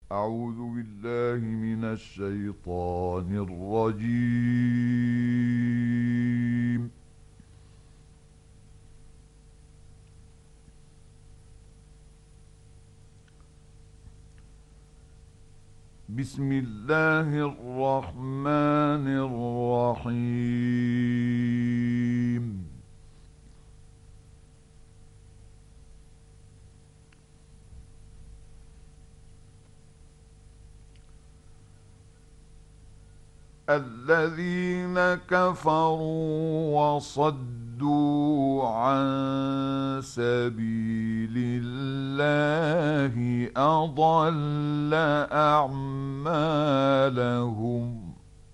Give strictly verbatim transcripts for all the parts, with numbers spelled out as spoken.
أعوذ بالله من الشيطان الرجيم. بسم الله الرحمن الرحيم. الذين كفروا وصدوا عن سبيل الله أضل أعمالهم.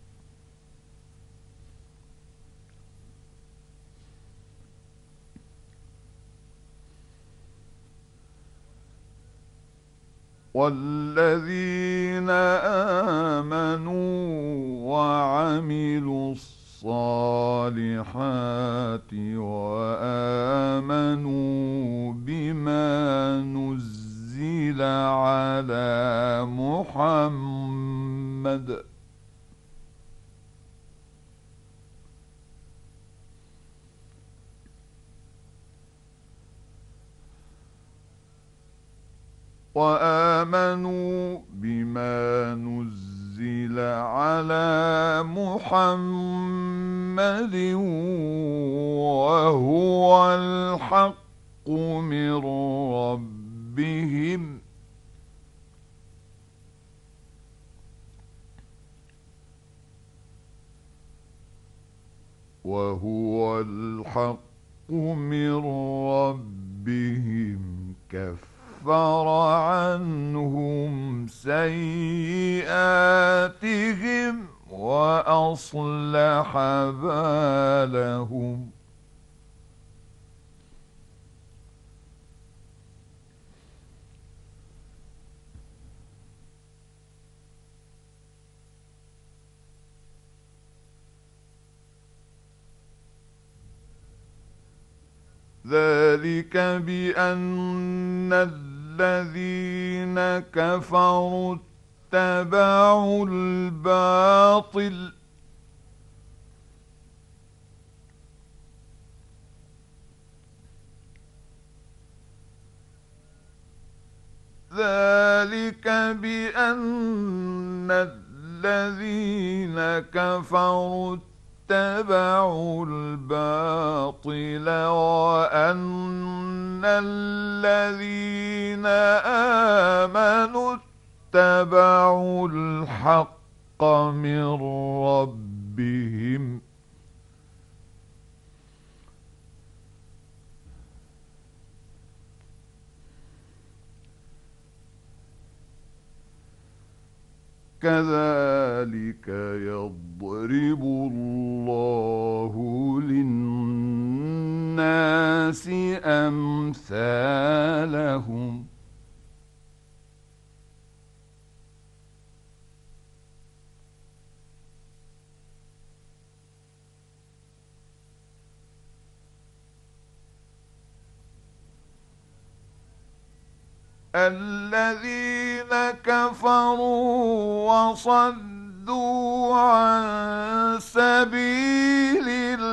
والذين آمنوا وعملوا الصالحات وآمنوا بما نزل على محمد وآمنوا بما نزل على محمد وهو الحق من ربهم وهو الحق من ربهم كفر عنهم سيئاتهم وأصلح بالهم. ذلك بأن الذين كفروا اتبعوا الباطل ذلك بأن الذين كفروا اتبعوا الباطل وأن الذين آمنوا اتبعوا الحق من ربهم. كذلك يضرب الله للناس أمثالهم. الذين كفروا وصدوا عن سبيل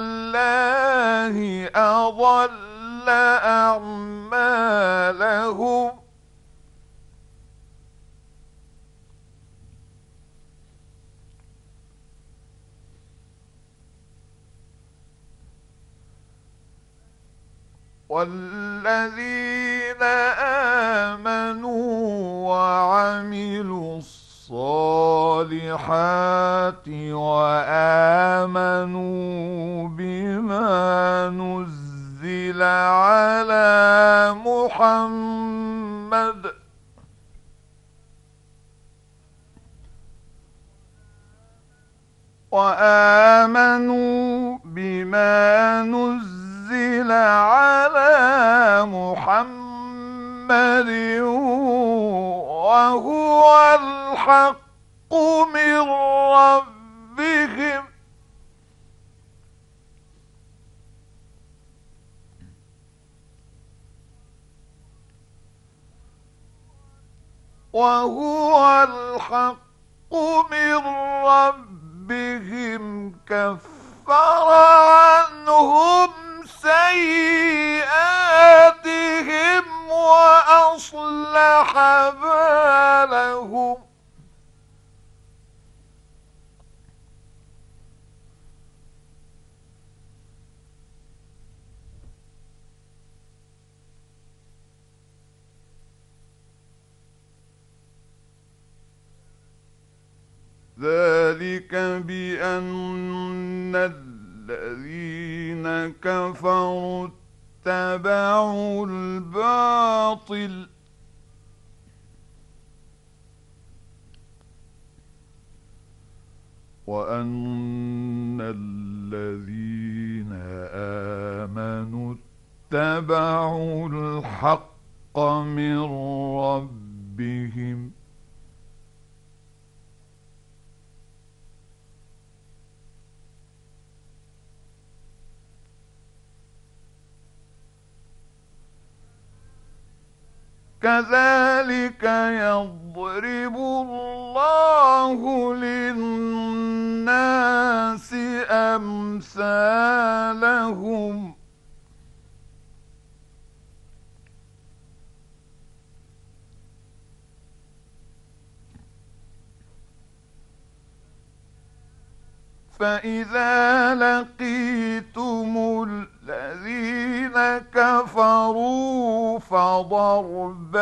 الله أضل أعمالهم. والذين آمنوا وعملوا الصالحات وآمنوا بما نزل على محمد وآمنوا بما نزل على محمد وهو الحق من ربهم. وهو الحق من ربهم كفر عنهم سيئاتهم وأصلح بالهم. ذلك بأن الذين كفروا اتبعوا الباطل وأن الذين آمنوا اتبعوا الحق من ربهم. كذلك يضرب الله للناس أمثالهم فإذا لقيتم الذين كفروا فضرب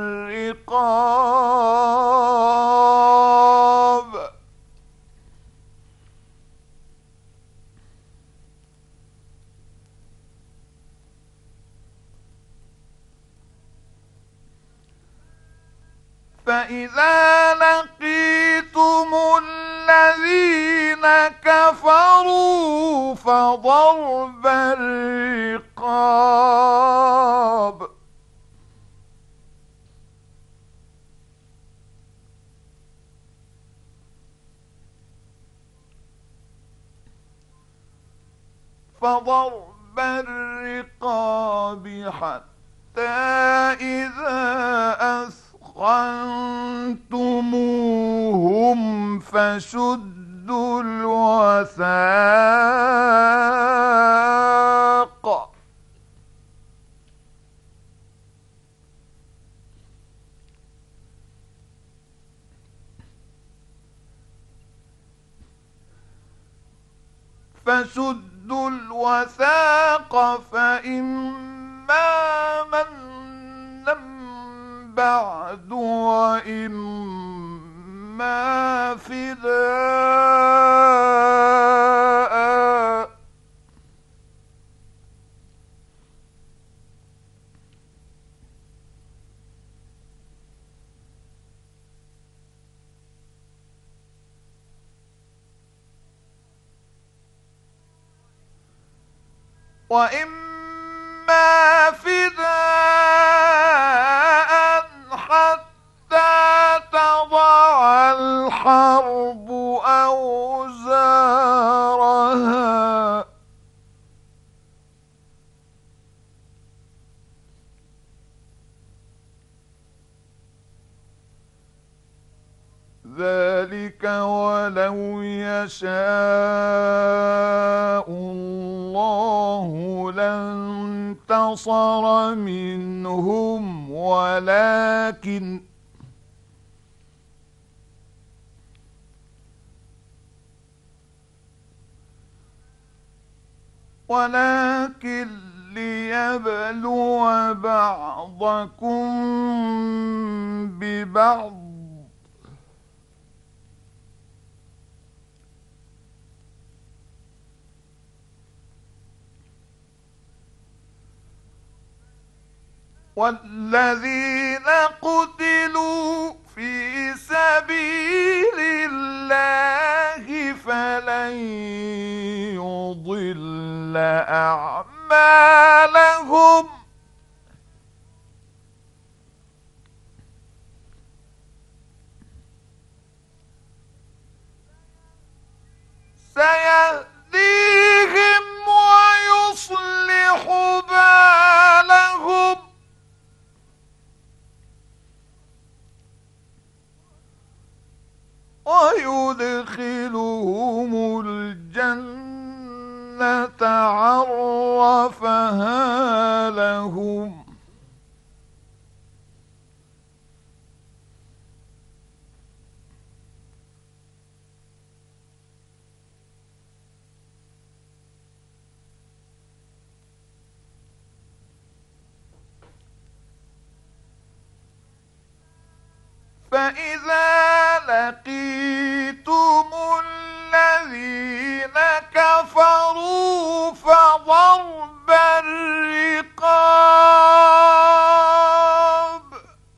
الرقاب فإذا لقيتم الذين كفروا فضرب الرقاب فضرب الرقاب حتى إذا أثخنتموهم فشدوا الوثاق فشدوا الوثاق فإما منا بعد وإما فداء وإما فداء حتى تضع الحرب أوزارها ذلك ولو يشاء الله لانتصر منهم ولكن ولكن ليبلو بعضكم ببعض والذين قتلوا في سبيل الله فلن يضل أعمالهم سيهديهم ويصلح بالهم ويدخلهم الجنة عرفها لهم. فإذا لقيتم الذين كفروا فضرب الرقاب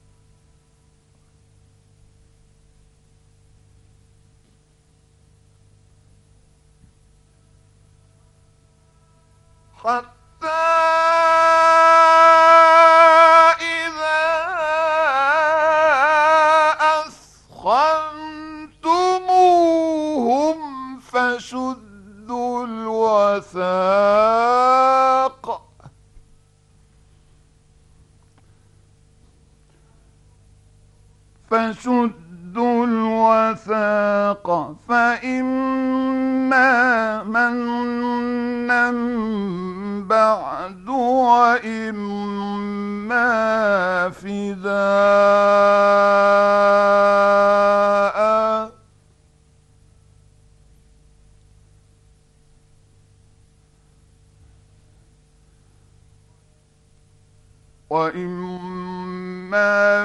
حتى فشدوا الوثاق فشدوا الوثاق فإما منا بعد وإما فداء وإما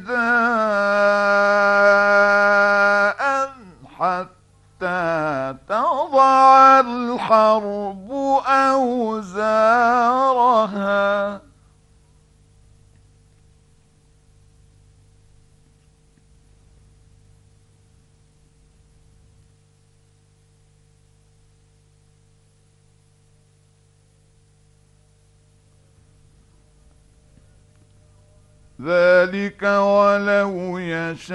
فداء حتى تضع الحرب أوزارها. ذلك ولو يشاء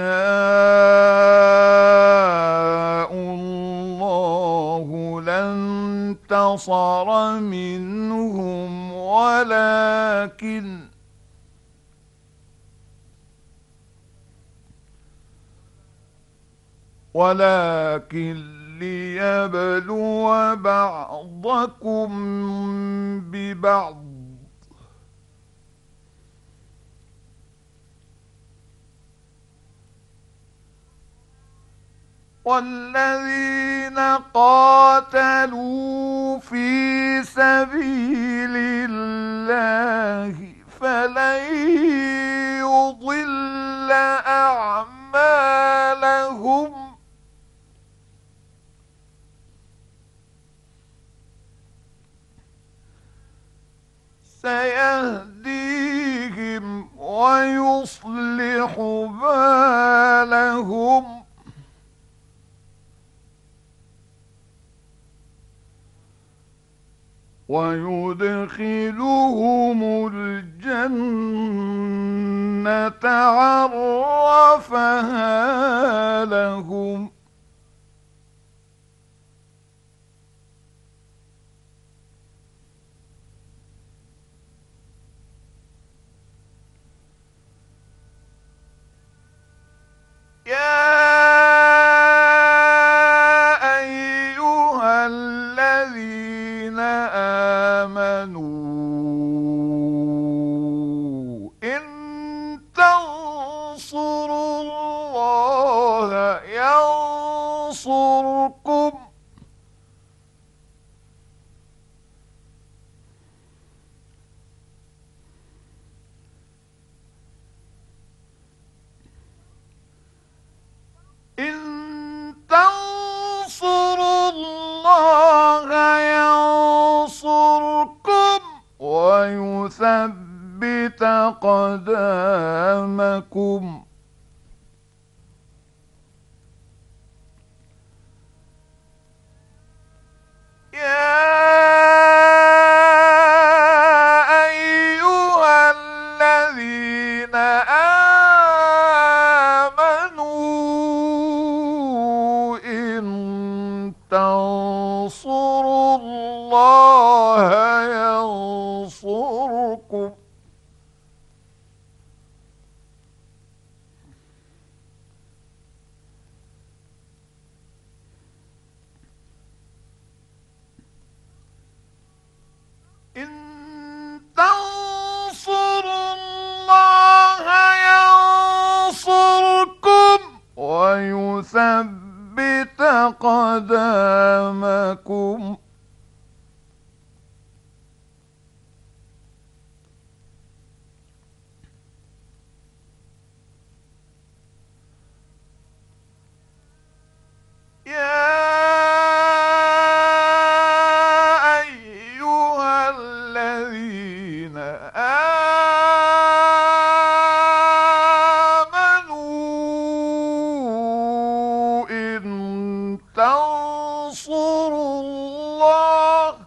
الله لانتصر منهم ولكن ولكن ليبلو بعضكم ببعض والذين قاتلوا في سبيل الله فلن يضل أعمالهم سيهديهم ويصلح بالهم ويدخلهم الجنة عرفها لهم. يا أيها الذين آمنوا إن تنصروا الله ينصركم إن تنصروا الله ينصركم ويثبت أقدامكم. يا أيها الذين آمنوا إن تنصروا الله ينصركم ويثبت قدامكم. يا أيها الذين آمنوا إن تنصروا الله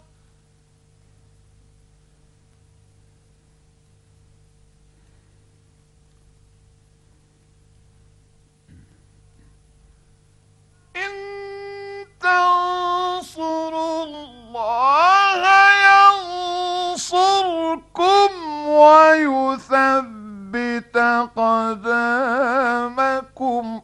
إن تنصروا الله ينصركم ويثبت قدامكم.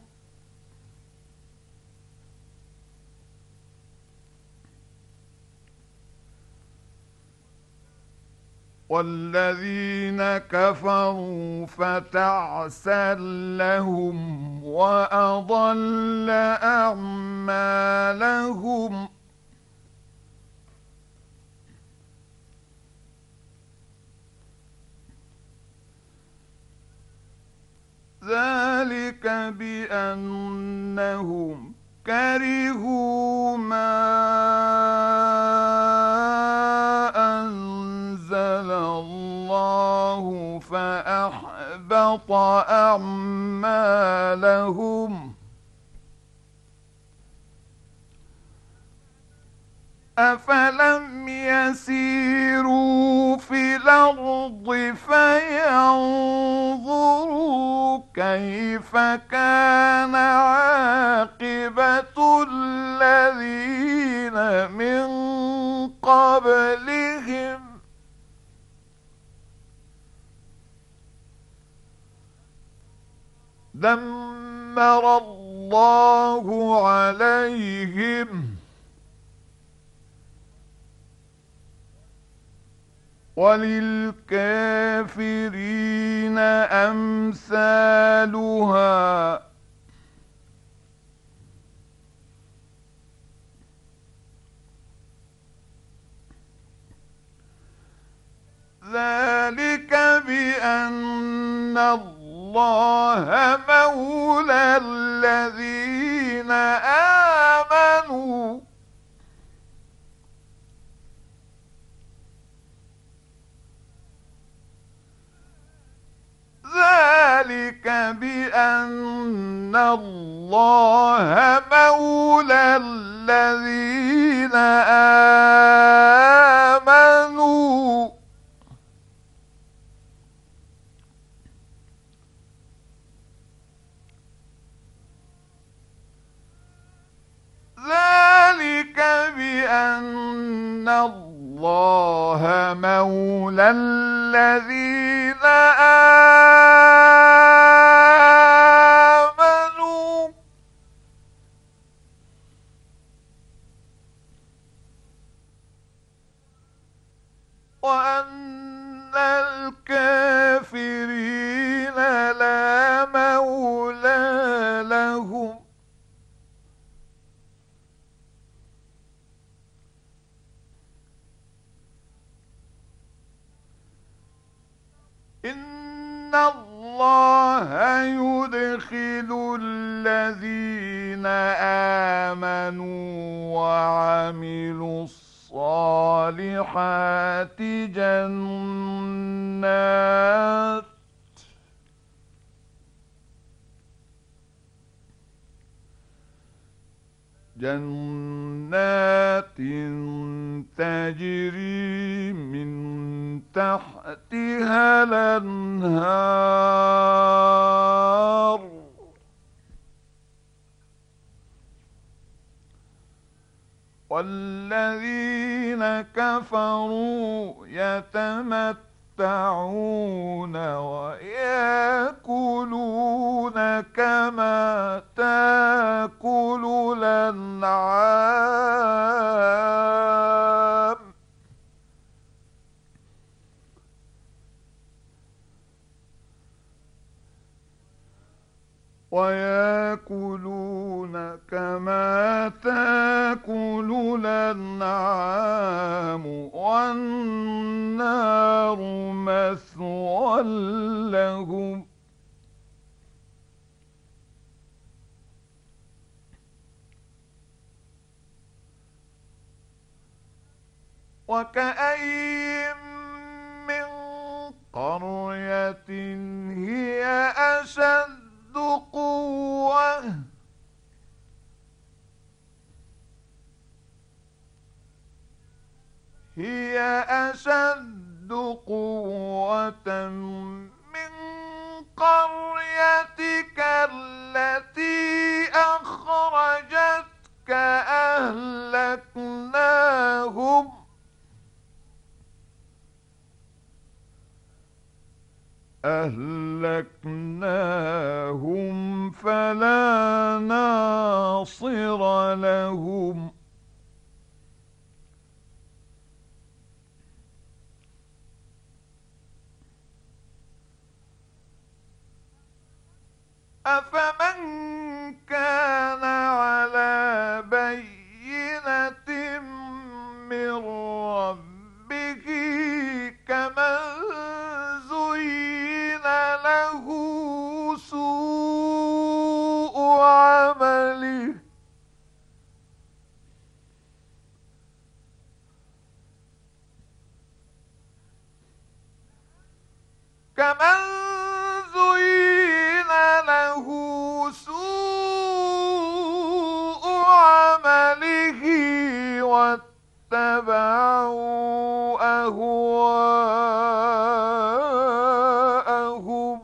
والذين كفروا فتعسا لهم وأضل أعمالهم. ذلك بأنهم كرهوا ما أنزل الله فأحبط أعمالهم. أفلم يسيروا في الأرض فينظروا كيف كان عاقبة الذين من قبلهم دمر الله عليهم وللكافرين أمثالها. ذلك بأن الله مولى الذين آمنوا ذلك بأن الله مولى الذين آمنوا ذلك بأن الله مولى الذين آمنوا وأن الكافرين لا مولى لهم. إن الله يدخل الذين آمنوا وعملوا الصالحات جنات جنات تجري من تحتها الأنهار والذين كفروا يتمتعون ويأكلون كما تأكل الأنعام ويأكلون كما تأكل الأنعام والنار مثوى لهم. وكأين من قرية هي أشد قوة هي أشد قوة من قريتك التي أخرجتك أهلكناهم أهلكناهم فلا ناصر لهم. أفمن كان على بينة من ربه كمن زين له سوء عمله كمن زين له سوء عمله واتبعوا أهواءهم.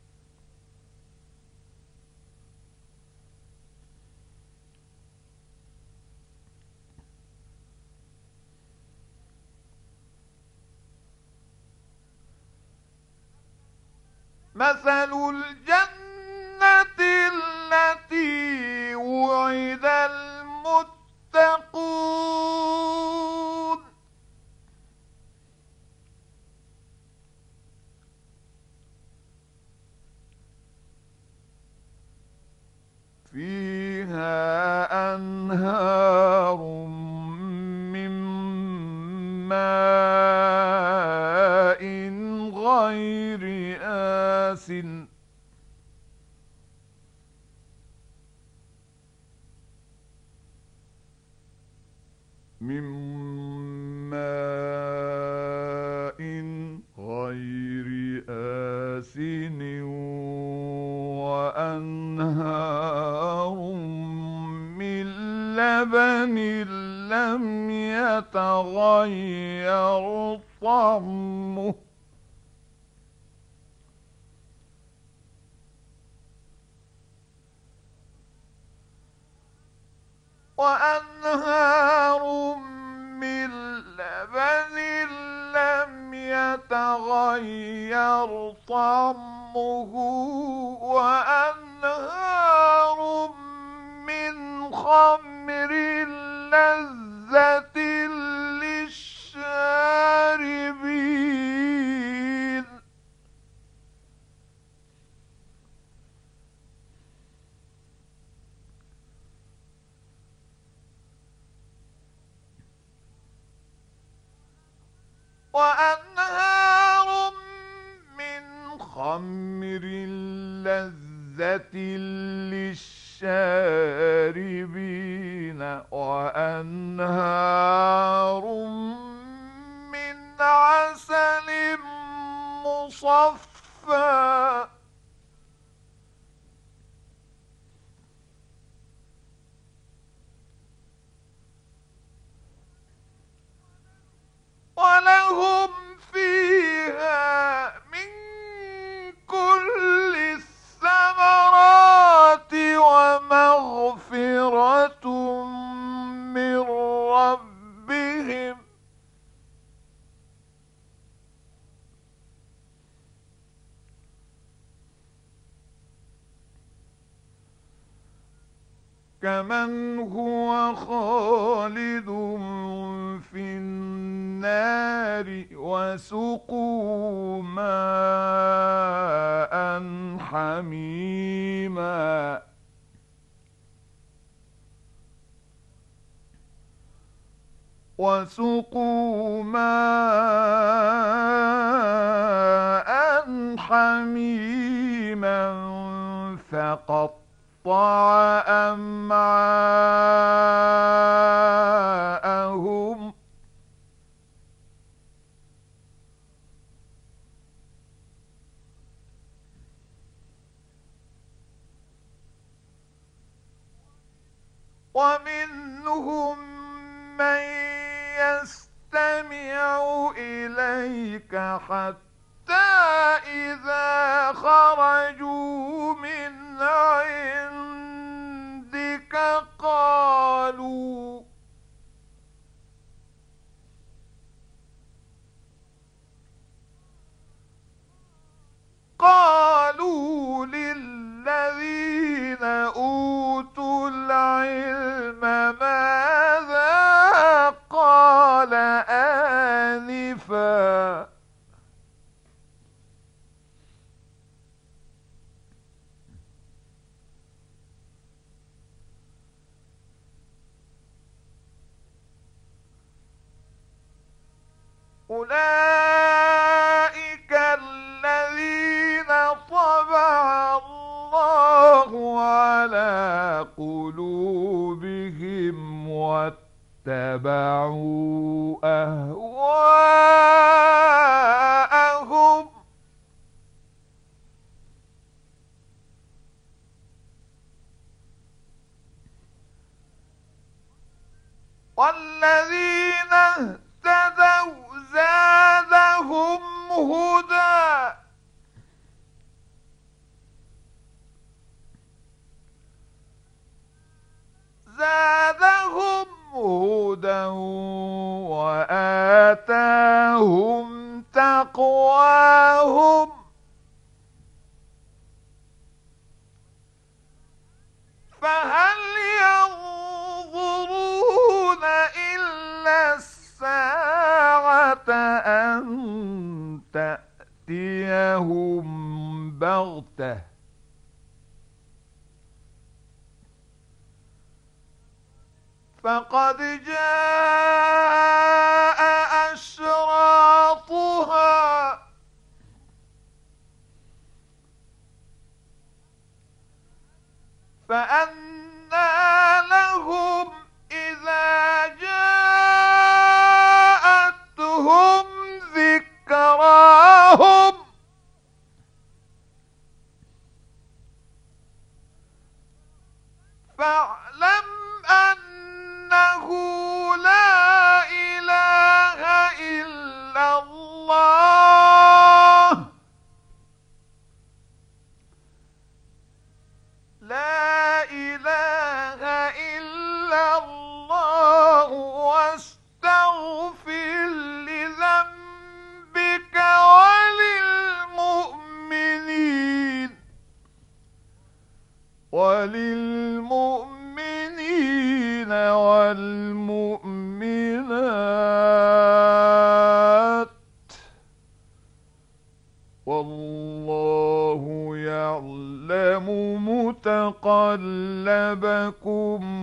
مثل الجنة التي وعد المتقون فيها أنهار من ماء غير آسٍ من ماء غير آسن وأنهار من لبن لم يتغير طعمه وأنهار من لبن لم يتغير طعمه وأنهار من خمر لذة للشاربين وأنهار من خمر لذة للشاربين وأنهار من عسل مصفى ولهم فيها من كل الثمرات ومغفرة من ربهم كمن هو خالد في النار وسقوا ماء حميما وسقوا ماء حميما فقطع أمعاءهم ومنهم من يستمع إليك حتى إذا خرجوا من عندك قالوا قالوا للذين أوتوا العلم ماذا قال آنفا أولئك الذين طبع الله على قلوبهم واتبعوا أهواءهم والذين اهتدوا زادهم هدى زادهم هدى وآتاهم تقواهم فهل ينظرون إلا الساعة أن تأتيهم بغتة فقد جاء أشراطها فأنى لهم إذا جاءتهم ذكراهم فاعلم أنه لا إله إلا الله لا إله إلا الله واستغفر لذنبك وللمؤمنين وللمؤمنين والمؤمنات والله يعلم متقلبكم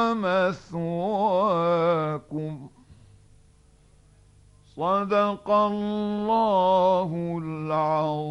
ومثواكم صدق الله العظيم.